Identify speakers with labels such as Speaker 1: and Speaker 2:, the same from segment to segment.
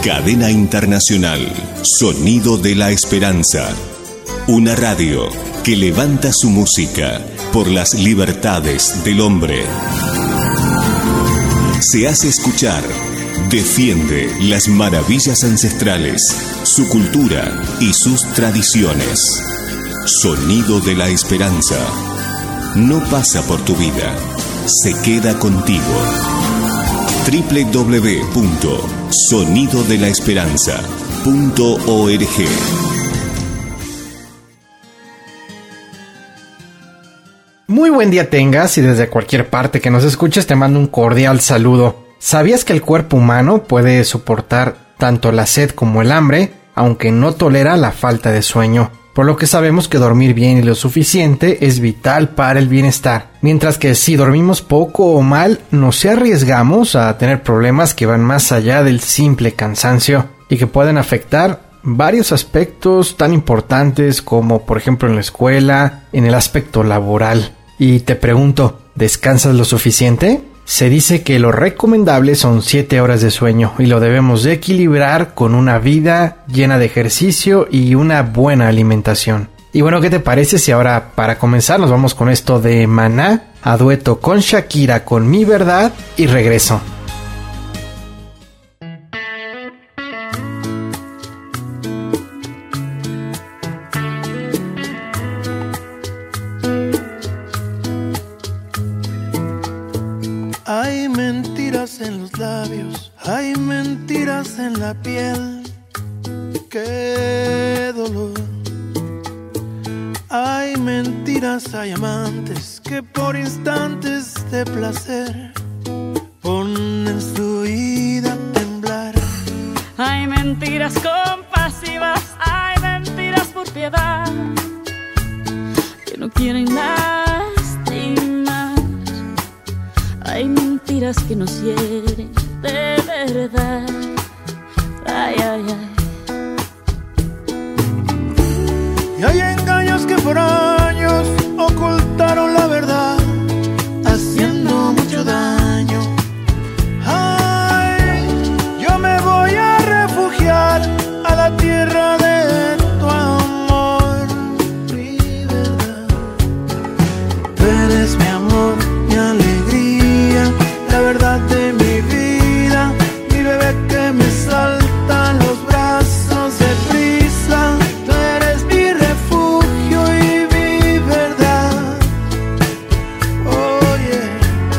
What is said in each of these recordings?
Speaker 1: Cadena Internacional, Sonido de la Esperanza. Una radio que levanta su música por las libertades del hombre. Se hace escuchar, defiende las maravillas ancestrales, su cultura y sus tradiciones. Sonido de la Esperanza. No pasa por tu vida, se queda contigo. www.sonidodelaesperanza.org.
Speaker 2: Muy buen día tengas y desde cualquier parte que nos escuches te mando un cordial saludo. ¿Sabías que el cuerpo humano puede soportar tanto la sed como el hambre, aunque no tolera la falta de sueño? Por lo que sabemos que dormir bien y lo suficiente es vital para el bienestar. Mientras que si dormimos poco o mal, nos arriesgamos a tener problemas que van más allá del simple cansancio y que pueden afectar varios aspectos tan importantes como por ejemplo en la escuela, en el aspecto laboral. Y te pregunto, ¿descansas lo suficiente? Se dice que lo recomendable son 7 horas de sueño y lo debemos de equilibrar con una vida llena de ejercicio y una buena alimentación. Y bueno, ¿qué te parece si ahora para comenzar nos vamos con esto de Maná a dueto con Shakira con Mi Verdad y regreso?
Speaker 3: Hay mentiras en los labios, hay mentiras en la piel, qué dolor. Hay mentiras, hay amantes que por instantes de placer ponen su vida a temblar.
Speaker 4: Hay mentiras compasivas, hay mentiras por piedad, que no quieren lastimar. Hay mentiras que nos hieren de verdad. Ay, ay, ay.
Speaker 3: Y hay engaños que por años ocultaron la verdad, haciendo mucho daño. Ay, yo me voy a refugiar a la tierra de tu amor, mi verdad. Tú eres mi amor, mi alegría, la verdad de mi vida, mi bebé que me salta en los brazos de prisa. Tú eres mi refugio y mi verdad. Oh yeah.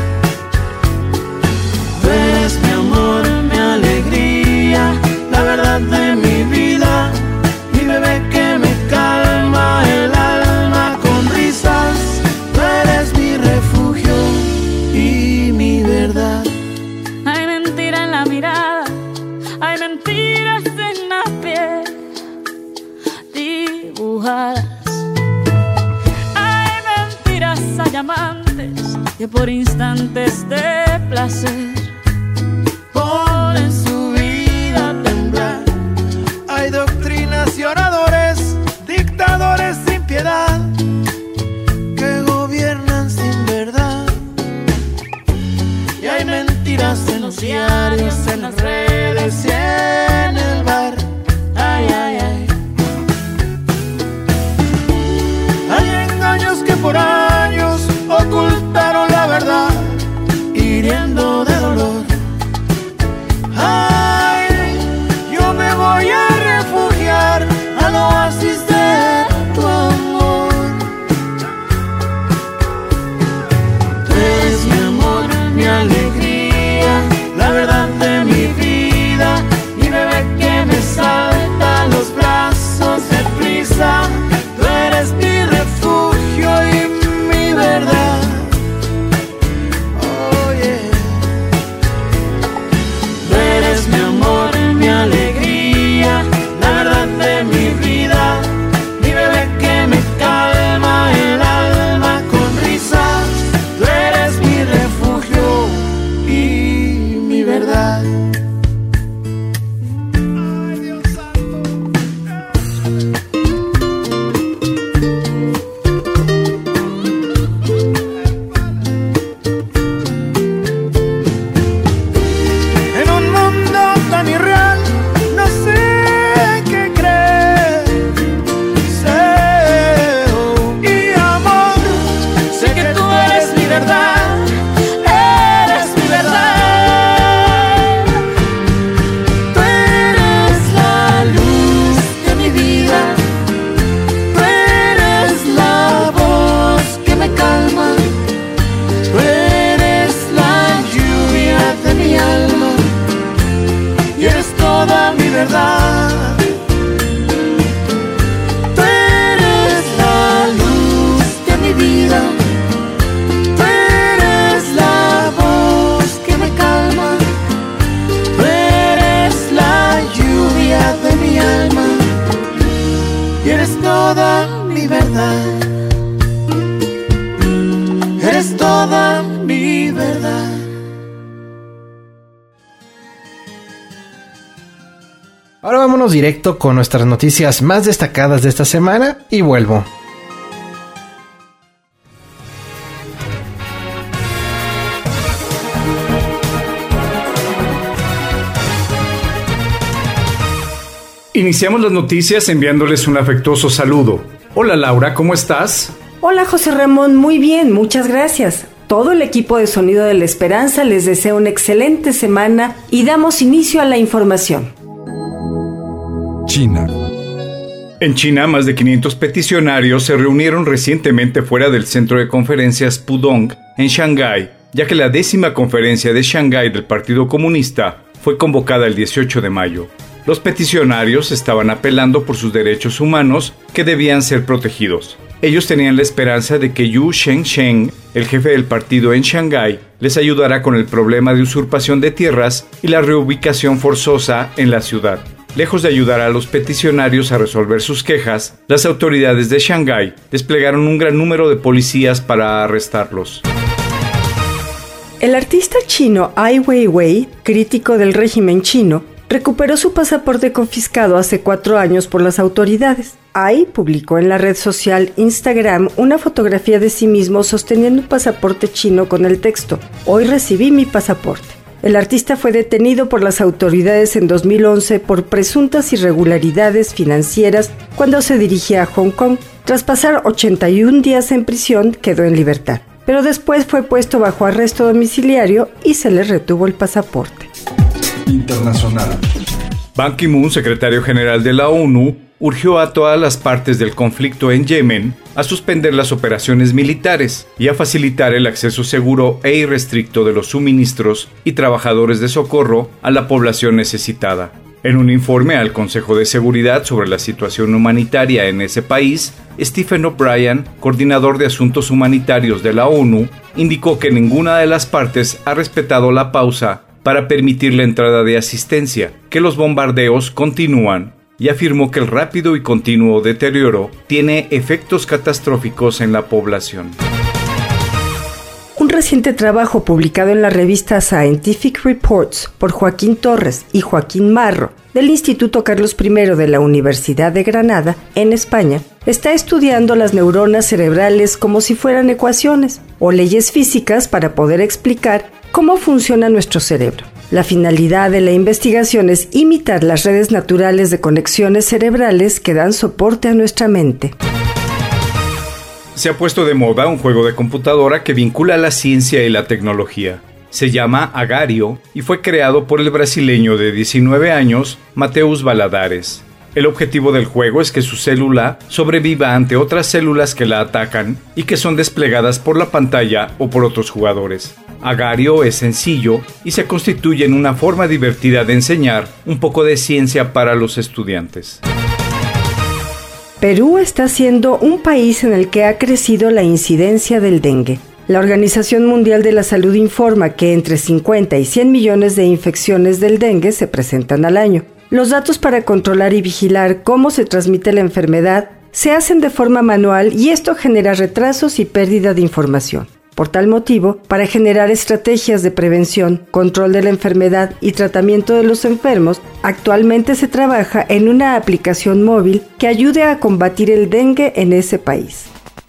Speaker 3: Tú eres mi amor, mi alegría, la verdad de mi vida, mi bebé que me calma el alma con risas. Tú eres mi refugio y mi verdad.
Speaker 4: Hay mentira en la mirada, hay mentiras en la piel dibujadas. Hay mentiras, hay amantes que por instantes de placer
Speaker 3: Ponen su vida a temblar. Hay doctrinas y oradores, dictadores sin piedad, que gobiernan sin verdad. Y hay mentiras en los diarios, en las redes y en el bar. Ay, ay, ay. Hay engaños que por años ocultaron la verdad, hiriendo de dolor. Ay, yo me voy a refugiar al oasis de tu amor. Tú eres mi amor, mi alegría, la verdad de mi vida, mi bebé que me salta a los brazos de prisa. Tú eres mi refugio y mi verdad. Oh yeah. Tú eres mi amor, mi alegría, la verdad de mi vida, mi bebé que me calma el alma con risas. Tú eres mi refugio y mi verdad. Ay, Dios santo. En un mundo tan irreal, verdad. Tú eres la luz de mi vida, tú eres la voz que me calma, tú eres la lluvia de mi alma y eres toda mi verdad. Eres toda mi verdad.
Speaker 2: Ahora vámonos directo con nuestras noticias más destacadas de esta semana y vuelvo.
Speaker 5: Iniciamos las noticias enviándoles un afectuoso saludo. Hola Laura, ¿cómo estás?
Speaker 6: Hola José Ramón, muy bien, muchas gracias. Todo el equipo de Sonido de la Esperanza les desea una excelente semana y damos inicio a la información.
Speaker 7: China.
Speaker 5: En China, más de 500 peticionarios se reunieron recientemente fuera del centro de conferencias Pudong, en Shanghái, ya que la 10ª conferencia de Shanghái del Partido Comunista fue convocada el 18 de mayo. Los peticionarios estaban apelando por sus derechos humanos que debían ser protegidos. Ellos tenían la esperanza de que Yu Shengsheng, el jefe del partido en Shanghái, les ayudara con el problema de usurpación de tierras y la reubicación forzosa en la ciudad. Lejos de ayudar a los peticionarios a resolver sus quejas, las autoridades de Shanghái desplegaron un gran número de policías para arrestarlos.
Speaker 6: El artista chino Ai Weiwei, crítico del régimen chino, recuperó su pasaporte confiscado hace 4 años por las autoridades. Ai publicó en la red social Instagram una fotografía de sí mismo sosteniendo un pasaporte chino con el texto: "Hoy recibí mi pasaporte". El artista fue detenido por las autoridades en 2011 por presuntas irregularidades financieras cuando se dirigía a Hong Kong. Tras pasar 81 días en prisión, quedó en libertad, pero después fue puesto bajo arresto domiciliario y se le retuvo el pasaporte.
Speaker 7: Internacional.
Speaker 5: Ban Ki-moon, secretario general de la ONU, urgió a todas las partes del conflicto en Yemen a suspender las operaciones militares y a facilitar el acceso seguro e irrestricto de los suministros y trabajadores de socorro a la población necesitada. En un informe al Consejo de Seguridad sobre la situación humanitaria en ese país, Stephen O'Brien, coordinador de asuntos humanitarios de la ONU, indicó que ninguna de las partes ha respetado la pausa para permitir la entrada de asistencia, que los bombardeos continúan, y afirmó que el rápido y continuo deterioro tiene efectos catastróficos en la población.
Speaker 6: Un reciente trabajo publicado en la revista Scientific Reports por Joaquín Torres y Joaquín Marro del Instituto Carlos I de la Universidad de Granada, en España, está estudiando las neuronas cerebrales como si fueran ecuaciones o leyes físicas para poder explicar cómo funciona nuestro cerebro. La finalidad de la investigación es imitar las redes naturales de conexiones cerebrales que dan soporte a nuestra mente.
Speaker 5: Se ha puesto de moda un juego de computadora que vincula la ciencia y la tecnología. Se llama Agario y fue creado por el brasileño de 19 años, Mateus Valadares. El objetivo del juego es que su célula sobreviva ante otras células que la atacan y que son desplegadas por la pantalla o por otros jugadores. Agario es sencillo y se constituye en una forma divertida de enseñar un poco de ciencia para los estudiantes.
Speaker 6: Perú está siendo un país en el que ha crecido la incidencia del dengue. La Organización Mundial de la Salud informa que entre 50 y 100 millones de infecciones del dengue se presentan al año. Los datos para controlar y vigilar cómo se transmite la enfermedad se hacen de forma manual y esto genera retrasos y pérdida de información. Por tal motivo, para generar estrategias de prevención, control de la enfermedad y tratamiento de los enfermos, actualmente se trabaja en una aplicación móvil que ayude a combatir el dengue en ese país.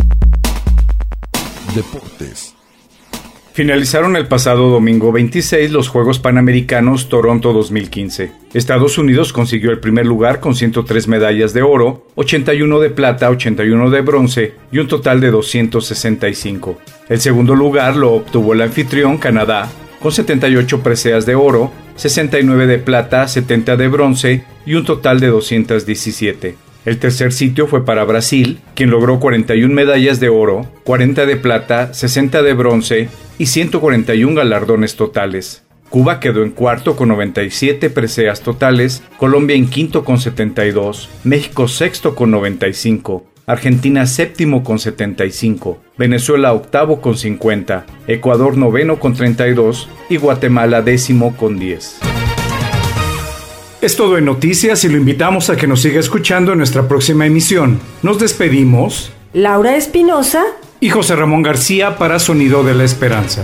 Speaker 7: Deportes.
Speaker 5: Finalizaron el pasado domingo 26 los Juegos Panamericanos Toronto 2015. Estados Unidos consiguió el primer lugar con 103 medallas de oro, 81 de plata, 81 de bronce y un total de 265. El segundo lugar lo obtuvo el anfitrión Canadá, con 78 preseas de oro, 69 de plata, 70 de bronce y un total de 217. El tercer sitio fue para Brasil, quien logró 41 medallas de oro, 40 de plata, 60 de bronce y 141 galardones totales. Cuba quedó en cuarto con 97 preseas totales, Colombia en quinto con 72, México sexto con 95, Argentina séptimo con 75, Venezuela octavo con 50, Ecuador noveno con 32 y Guatemala décimo con 10.
Speaker 8: Es todo en noticias y lo invitamos a que nos siga escuchando en nuestra próxima emisión. Nos despedimos.
Speaker 6: Laura Espinosa
Speaker 8: Y José Ramón García para Sonido de la Esperanza.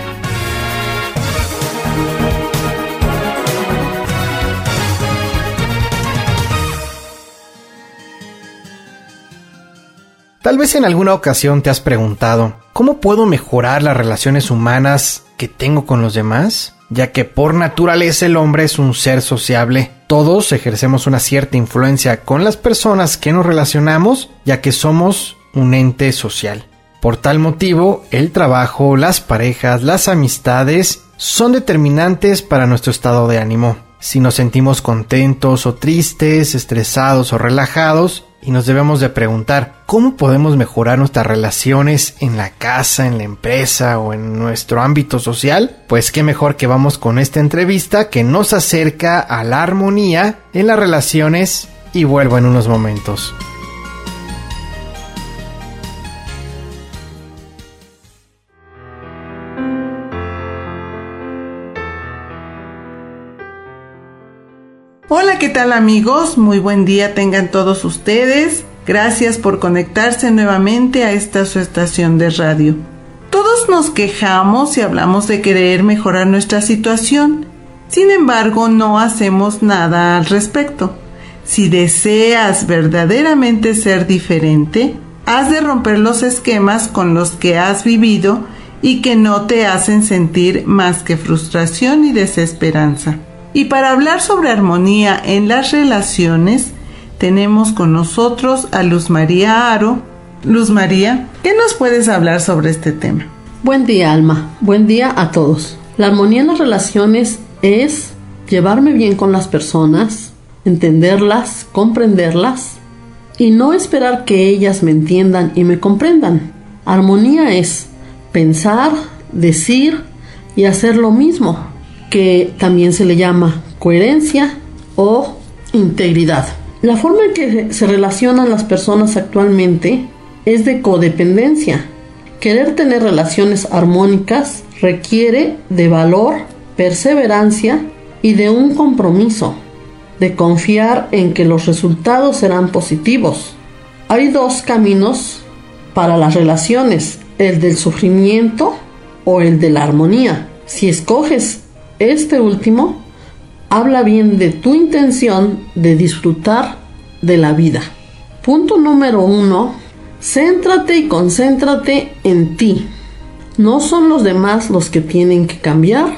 Speaker 2: Tal vez en alguna ocasión te has preguntado, ¿cómo puedo mejorar las relaciones humanas que tengo con los demás? Ya que por naturaleza el hombre es un ser sociable. Todos ejercemos una cierta influencia con las personas que nos relacionamos, ya que somos un ente social. Por tal motivo, el trabajo, las parejas, las amistades son determinantes para nuestro estado de ánimo. Si nos sentimos contentos o tristes, estresados o relajados, y nos debemos de preguntar, ¿cómo podemos mejorar nuestras relaciones en la casa, en la empresa o en nuestro ámbito social? Pues qué mejor que vamos con esta entrevista que nos acerca a la armonía en las relaciones, y vuelvo en unos momentos.
Speaker 9: Hola, ¿qué tal amigos? Muy buen día tengan todos ustedes. Gracias por conectarse nuevamente a esta su estación de radio. Todos nos quejamos y hablamos de querer mejorar nuestra situación. Sin embargo, no hacemos nada al respecto. Si deseas verdaderamente ser diferente, has de romper los esquemas con los que has vivido y que no te hacen sentir más que frustración y desesperanza. Y para hablar sobre armonía en las relaciones, tenemos con nosotros a Luz María Haro. Luz María, ¿qué nos puedes hablar sobre este tema?
Speaker 10: Buen día, Alma. Buen día a todos. La armonía en las relaciones es llevarme bien con las personas, entenderlas, comprenderlas y no esperar que ellas me entiendan y me comprendan. Armonía es pensar, decir y hacer lo mismo, que también se le llama coherencia o integridad. La forma en que se relacionan las personas actualmente es de codependencia. Querer tener relaciones armónicas requiere de valor, perseverancia y de un compromiso, de confiar en que los resultados serán positivos. Hay dos caminos para las relaciones, el del sufrimiento o el de la armonía. Si escoges este último, habla bien de tu intención de disfrutar de la vida. Punto número 1. Céntrate y concéntrate en ti. No son los demás los que tienen que cambiar,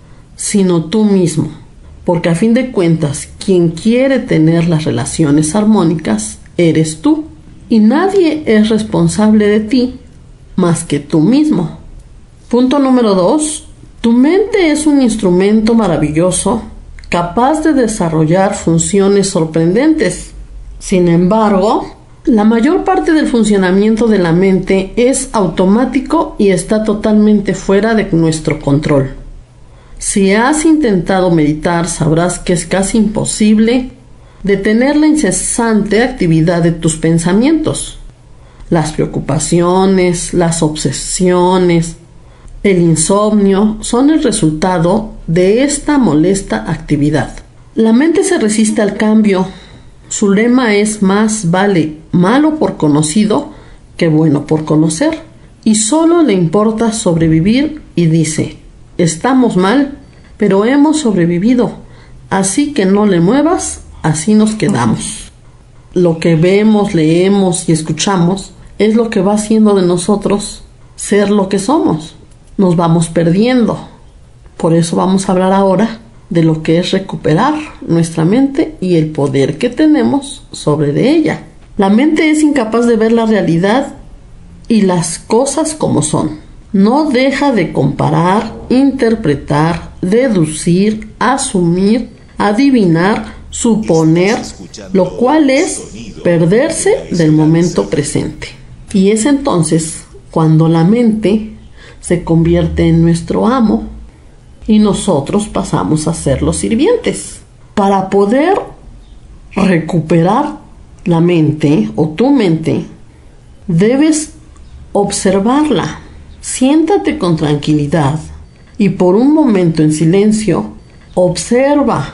Speaker 10: sino tú mismo. Porque a fin de cuentas, quien quiere tener las relaciones armónicas eres tú. Y nadie es responsable de ti más que tú mismo. Punto número 2. Tu mente es un instrumento maravilloso, capaz de desarrollar funciones sorprendentes. Sin embargo, la mayor parte del funcionamiento de la mente es automático y está totalmente fuera de nuestro control. Si has intentado meditar, sabrás que es casi imposible detener la incesante actividad de tus pensamientos. Las preocupaciones, las obsesiones, el insomnio son el resultado de esta molesta actividad. La mente se resiste al cambio. Su lema es: más vale malo por conocido que bueno por conocer. Y solo le importa sobrevivir y dice: estamos mal, pero hemos sobrevivido, así que no le muevas, así nos quedamos. Lo que vemos, leemos y escuchamos es lo que va haciendo de nosotros ser lo que somos. Nos vamos perdiendo. Por eso vamos a hablar ahora de lo que es recuperar nuestra mente y el poder que tenemos sobre de ella. La mente es incapaz de ver la realidad y las cosas como son. No deja de comparar, interpretar, deducir, asumir, adivinar, suponer, lo cual es perderse del momento presente. Y es entonces cuando la mente se convierte en nuestro amo y nosotros pasamos a ser los sirvientes. Para poder recuperar la mente o tu mente, debes observarla. Siéntate con tranquilidad y por un momento en silencio, observa,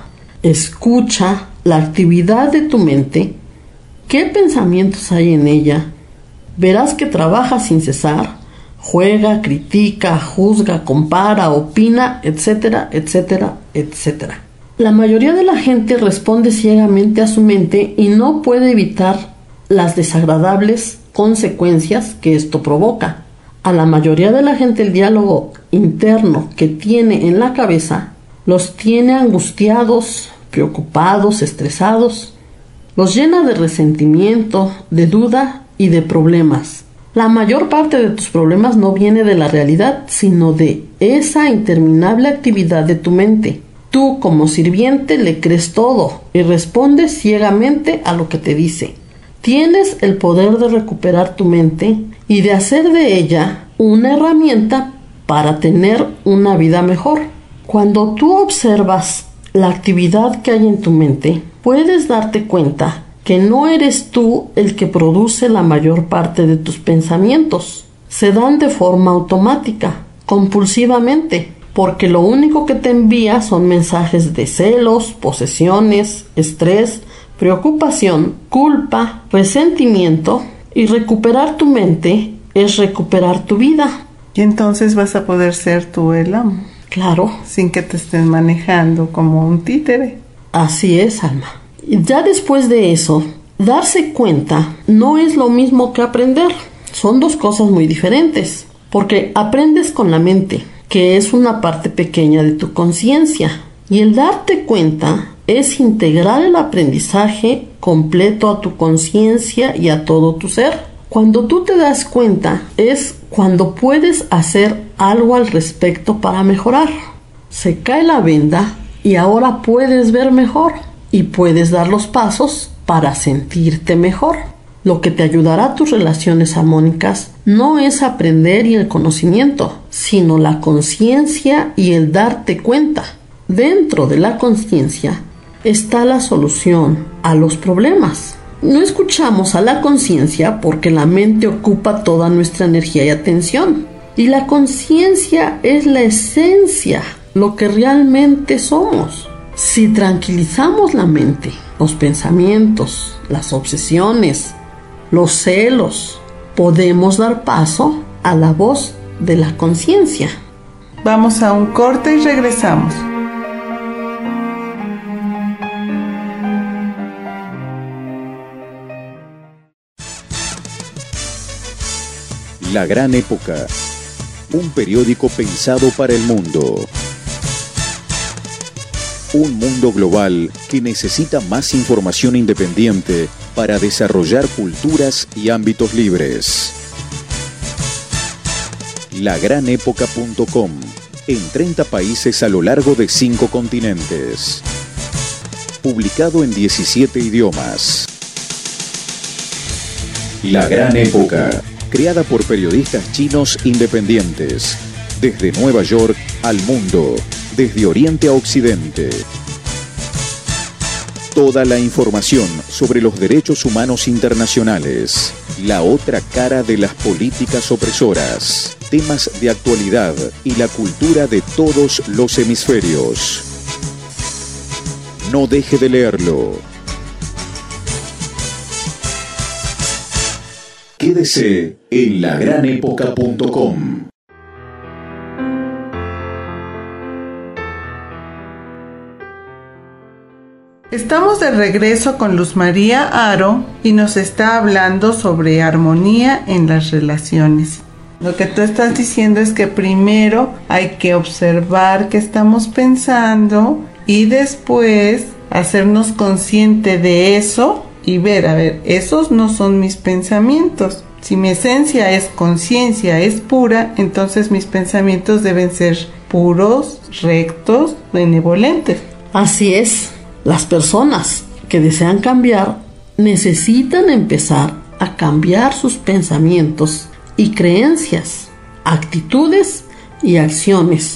Speaker 10: escucha la actividad de tu mente, qué pensamientos hay en ella. Verás que trabaja sin cesar, juega, critica, juzga, compara, opina, etcétera, etcétera, etcétera. La mayoría de la gente responde ciegamente a su mente y no puede evitar las desagradables consecuencias que esto provoca. A la mayoría de la gente el diálogo interno que tiene en la cabeza los tiene angustiados, preocupados, estresados, los llena de resentimiento, de duda y de problemas. La mayor parte de tus problemas no viene de la realidad, sino de esa interminable actividad de tu mente. Tú, como sirviente, le crees todo y respondes ciegamente a lo que te dice. Tienes el poder de recuperar tu mente y de hacer de ella una herramienta para tener una vida mejor. Cuando tú observas la actividad que hay en tu mente, puedes darte cuenta que no eres tú el que produce la mayor parte de tus pensamientos. Se dan de forma automática, compulsivamente, porque lo único que te envía son mensajes de celos, posesiones, estrés, preocupación, culpa, resentimiento, y recuperar tu mente es recuperar tu vida.
Speaker 9: Y entonces vas a poder ser tú el amo.
Speaker 10: Claro.
Speaker 9: Sin que te estén manejando como un títere.
Speaker 10: Así es, Alma. Ya después de eso, darse cuenta no es lo mismo que aprender. Son dos cosas muy diferentes. Porque aprendes con la mente, que es una parte pequeña de tu conciencia. Y el darte cuenta es integrar el aprendizaje completo a tu conciencia y a todo tu ser. Cuando tú te das cuenta es cuando puedes hacer algo al respecto para mejorar. Se cae la venda y ahora puedes ver mejor y puedes dar los pasos para sentirte mejor. Lo que te ayudará a tus relaciones armónicas no es aprender y el conocimiento, sino la conciencia y el darte cuenta. Dentro de la conciencia está la solución a los problemas. No escuchamos a la conciencia porque la mente ocupa toda nuestra energía y atención. Y la conciencia es la esencia, lo que realmente somos. Si tranquilizamos la mente, los pensamientos, las obsesiones, los celos, podemos dar paso a la voz de la conciencia.
Speaker 9: Vamos a un corte y regresamos.
Speaker 1: La Gran Época, un periódico pensado para el mundo. Un mundo global que necesita más información independiente para desarrollar culturas y ámbitos libres. Lagranépoca.com, en 30 países a lo largo de 5 continentes. Publicado en 17 idiomas. La Gran Época, creada por periodistas chinos independientes, desde Nueva York al mundo, desde Oriente a Occidente. Toda la información sobre los derechos humanos internacionales, la otra cara de las políticas opresoras, temas de actualidad y la cultura de todos los hemisferios. No deje de leerlo. Quédese en lagranépoca.com.
Speaker 9: Estamos de regreso con Luz María Aro y nos está hablando sobre armonía en las relaciones. Lo que tú estás diciendo es que primero hay que observar qué estamos pensando y después hacernos consciente de eso y ver, a ver, esos no son mis pensamientos. Si mi esencia es conciencia, es pura, entonces mis pensamientos deben ser puros, rectos, benevolentes.
Speaker 10: Así es. Las personas que desean cambiar necesitan empezar a cambiar sus pensamientos y creencias, actitudes y acciones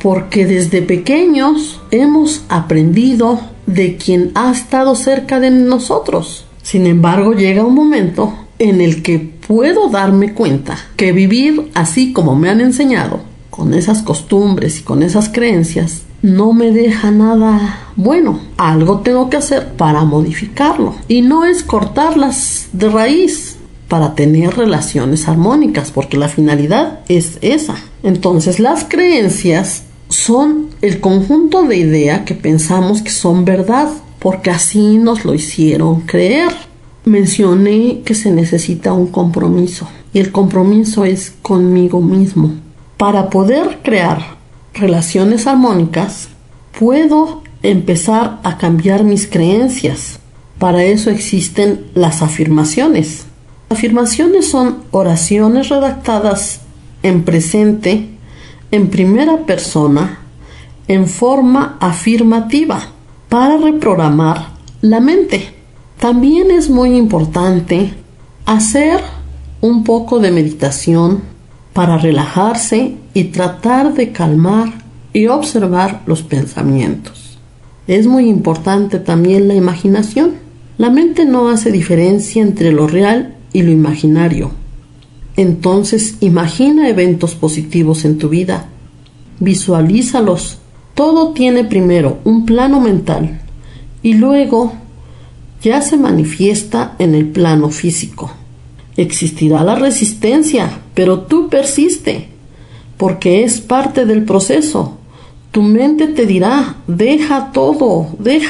Speaker 10: porque desde pequeños hemos aprendido de quien ha estado cerca de nosotros. Sin embargo, llega un momento en el que puedo darme cuenta que vivir así como me han enseñado, con esas costumbres y con esas creencias, no me deja nada bueno. Algo tengo que hacer para modificarlo. Y no es cortarlas de raíz para tener relaciones armónicas, porque la finalidad es esa. Entonces, las creencias son el conjunto de ideas que pensamos que son verdad, porque así nos lo hicieron creer. Mencioné que se necesita un compromiso, y el compromiso es conmigo mismo. Para poder crear relaciones armónicas, puedo empezar a cambiar mis creencias. Para eso existen las afirmaciones. Afirmaciones son oraciones redactadas en presente, en primera persona, en forma afirmativa, para reprogramar la mente. También es muy importante hacer un poco de meditación para relajarse y tratar de calmar y observar los pensamientos. Es muy importante también la imaginación. La mente no hace diferencia entre lo real y lo imaginario. Entonces, imagina eventos positivos en tu vida. Visualízalos. Todo tiene primero un plano mental y luego ya se manifiesta en el plano físico. Existirá la resistencia, pero tú persiste, porque es parte del proceso. Tu mente te dirá, deja todo.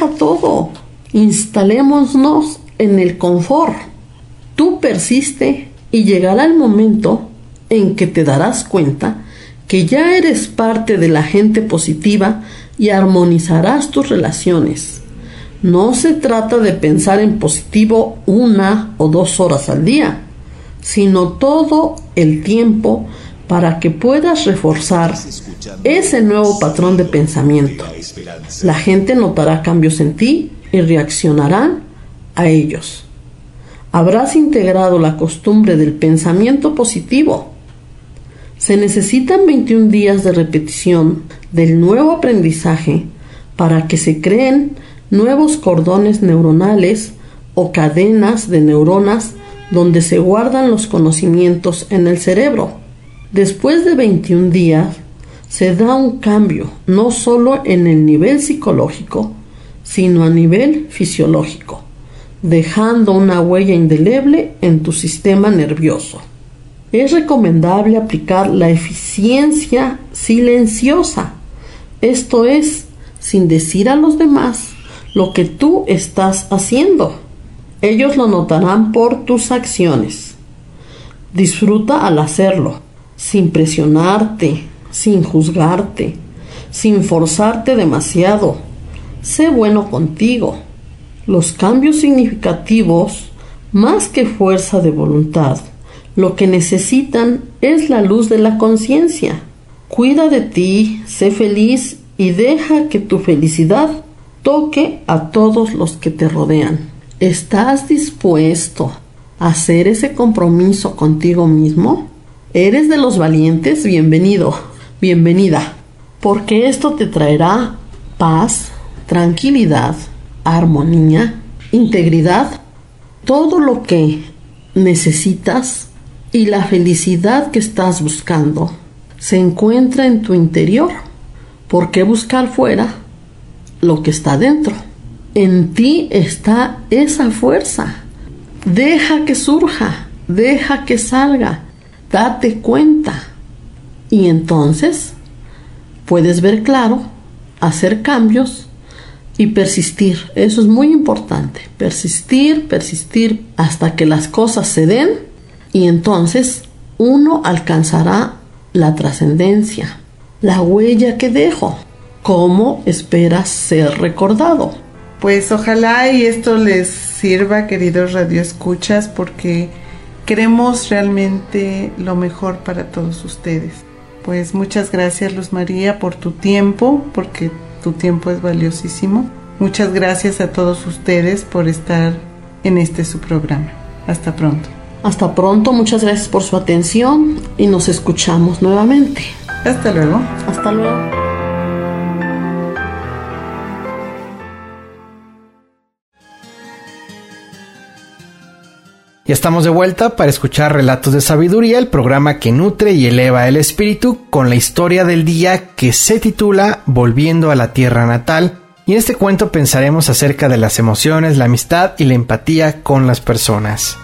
Speaker 10: Instalémonos en el confort. Tú persiste y llegará el momento en que te darás cuenta que ya eres parte de la gente positiva y armonizarás tus relaciones. No se trata de pensar en positivo 1 o 2 horas al día, sino todo el tiempo para que puedas reforzar ese nuevo patrón de pensamiento. La gente notará cambios en ti y reaccionarán a ellos. Habrás integrado la costumbre del pensamiento positivo. Se necesitan 21 días de repetición del nuevo aprendizaje para que se creen nuevos cordones neuronales o cadenas de neuronas donde se guardan los conocimientos en el cerebro. Después de 21 días se da un cambio, no solo en el nivel psicológico, sino a nivel fisiológico, dejando una huella indeleble en tu sistema nervioso. Es recomendable aplicar la eficiencia silenciosa, esto es, sin decir a los demás lo que tú estás haciendo. Ellos lo notarán por tus acciones. Disfruta al hacerlo, sin presionarte, sin juzgarte, sin forzarte demasiado. Sé bueno contigo. Los cambios significativos, más que fuerza de voluntad, lo que necesitan es la luz de la conciencia. Cuida de ti, sé feliz y deja que tu felicidad toque a todos los que te rodean. ¿Estás dispuesto a hacer ese compromiso contigo mismo? ¿Eres de los valientes? Bienvenido, bienvenida, porque esto te traerá paz, tranquilidad, armonía, integridad, todo lo que necesitas, y la felicidad que estás buscando se encuentra en tu interior. ¿Por qué buscar fuera lo que está dentro? En ti está esa fuerza. Deja que surja, deja que salga, date cuenta. Y entonces puedes ver claro, hacer cambios y persistir. Eso es muy importante. Persistir hasta que las cosas se den, y entonces uno alcanzará la trascendencia, la huella que dejo. ¿Cómo esperas ser recordado?
Speaker 9: Pues ojalá y esto les sirva, queridos radioescuchas, porque queremos realmente lo mejor para todos ustedes. Pues muchas gracias, Luz María, por tu tiempo, porque tu tiempo es valiosísimo. Muchas gracias a todos ustedes por estar en su programa. Hasta pronto.
Speaker 10: Hasta pronto, muchas gracias por su atención y nos escuchamos nuevamente.
Speaker 9: Hasta luego.
Speaker 10: Hasta luego.
Speaker 2: Ya estamos de vuelta para escuchar Relatos de Sabiduría, el programa que nutre y eleva el espíritu con la historia del día que se titula Volviendo a la Tierra Natal. Y en este cuento pensaremos acerca de las emociones, la amistad y la empatía con las personas.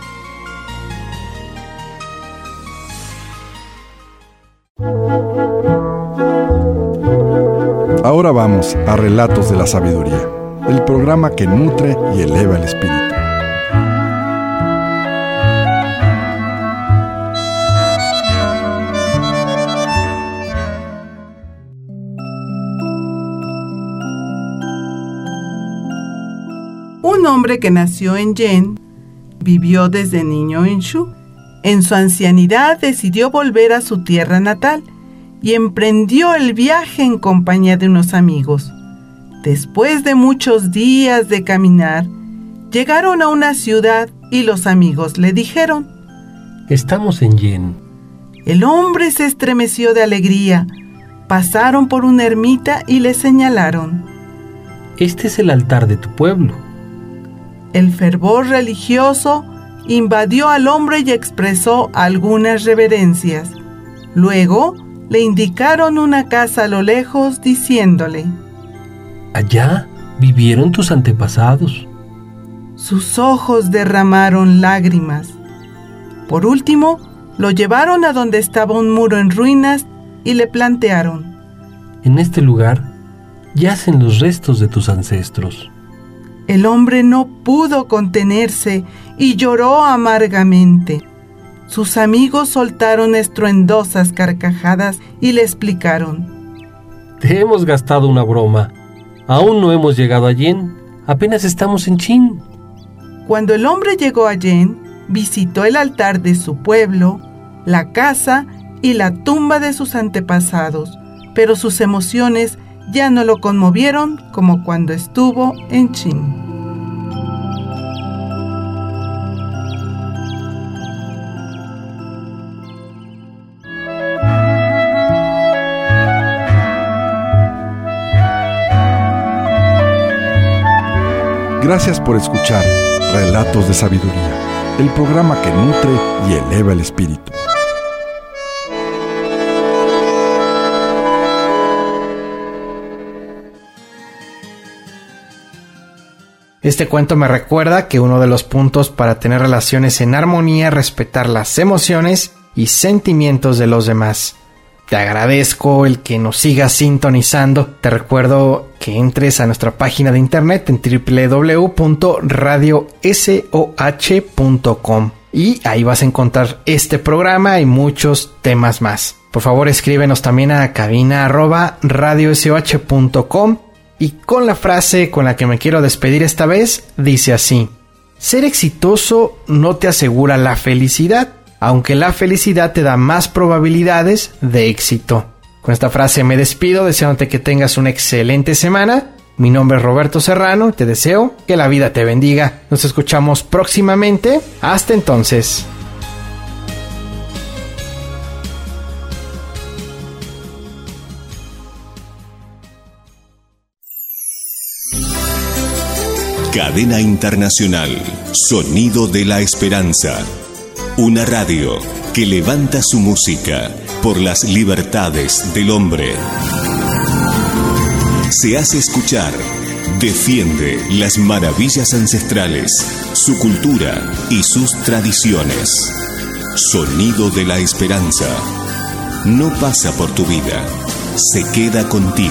Speaker 7: Ahora vamos a Relatos de la Sabiduría, el programa que nutre y eleva el espíritu.
Speaker 9: Un hombre que nació en Yen vivió desde niño en Shu. En su ancianidad decidió volver a su tierra natal y emprendió el viaje en compañía de unos amigos. Después de muchos días de caminar, llegaron a una ciudad y los amigos le dijeron:
Speaker 11: «Estamos en Yen».
Speaker 9: El hombre se estremeció de alegría. Pasaron por una ermita y le señalaron:
Speaker 11: «Este es el altar de tu pueblo».
Speaker 9: El fervor religioso invadió al hombre y expresó algunas reverencias. Luego le indicaron una casa a lo lejos, diciéndole:
Speaker 11: «Allá vivieron tus antepasados».
Speaker 9: Sus ojos derramaron lágrimas. Por último, lo llevaron a donde estaba un muro en ruinas y le plantearon:
Speaker 11: «En este lugar yacen los restos de tus ancestros».
Speaker 9: El hombre no pudo contenerse y lloró amargamente. Sus amigos soltaron estruendosas carcajadas y le explicaron:
Speaker 11: «Te hemos gastado una broma. Aún no hemos llegado a Yen. Apenas estamos en Chin».
Speaker 9: Cuando el hombre llegó a Yen, visitó el altar de su pueblo, la casa y la tumba de sus antepasados, pero sus emociones ya no lo conmovieron como cuando estuvo en Chin.
Speaker 7: Gracias por escuchar Relatos de Sabiduría, el programa que nutre y eleva el espíritu.
Speaker 2: Este cuento me recuerda que uno de los puntos para tener relaciones en armonía es respetar las emociones y sentimientos de los demás. Te agradezco el que nos sigas sintonizando. Te recuerdo que entres a nuestra página de internet en www.radiosoh.com y ahí vas a encontrar este programa y muchos temas más. Por favor, escríbenos también a cabina@radiosoh.com y con la frase con la que me quiero despedir esta vez, dice así: ser exitoso no te asegura la felicidad, aunque la felicidad te da más probabilidades de éxito. Con esta frase me despido, deseándote que tengas una excelente semana. Mi nombre es Roberto Serrano y te deseo que la vida te bendiga. Nos escuchamos próximamente. Hasta entonces.
Speaker 1: Cadena Internacional, Sonido de la Esperanza. Una radio que levanta su música por las libertades del hombre. Se hace escuchar, defiende las maravillas ancestrales, su cultura y sus tradiciones. Sonido de la Esperanza. No pasa por tu vida, se queda contigo.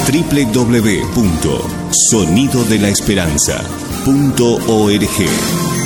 Speaker 1: www.sonidodelaesperanza.org